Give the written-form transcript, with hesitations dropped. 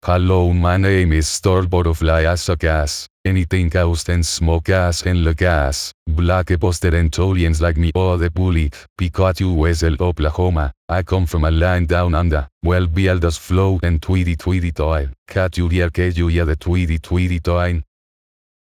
Hello, my name is Star Butterfly as a gas. Anything else than smoke gas and the gas. Black posterentolians like me or the bully. Pikachu Wesel Oklahoma. I come from a land down under. Well builders float and tweety toil. Cat you the tweety toin.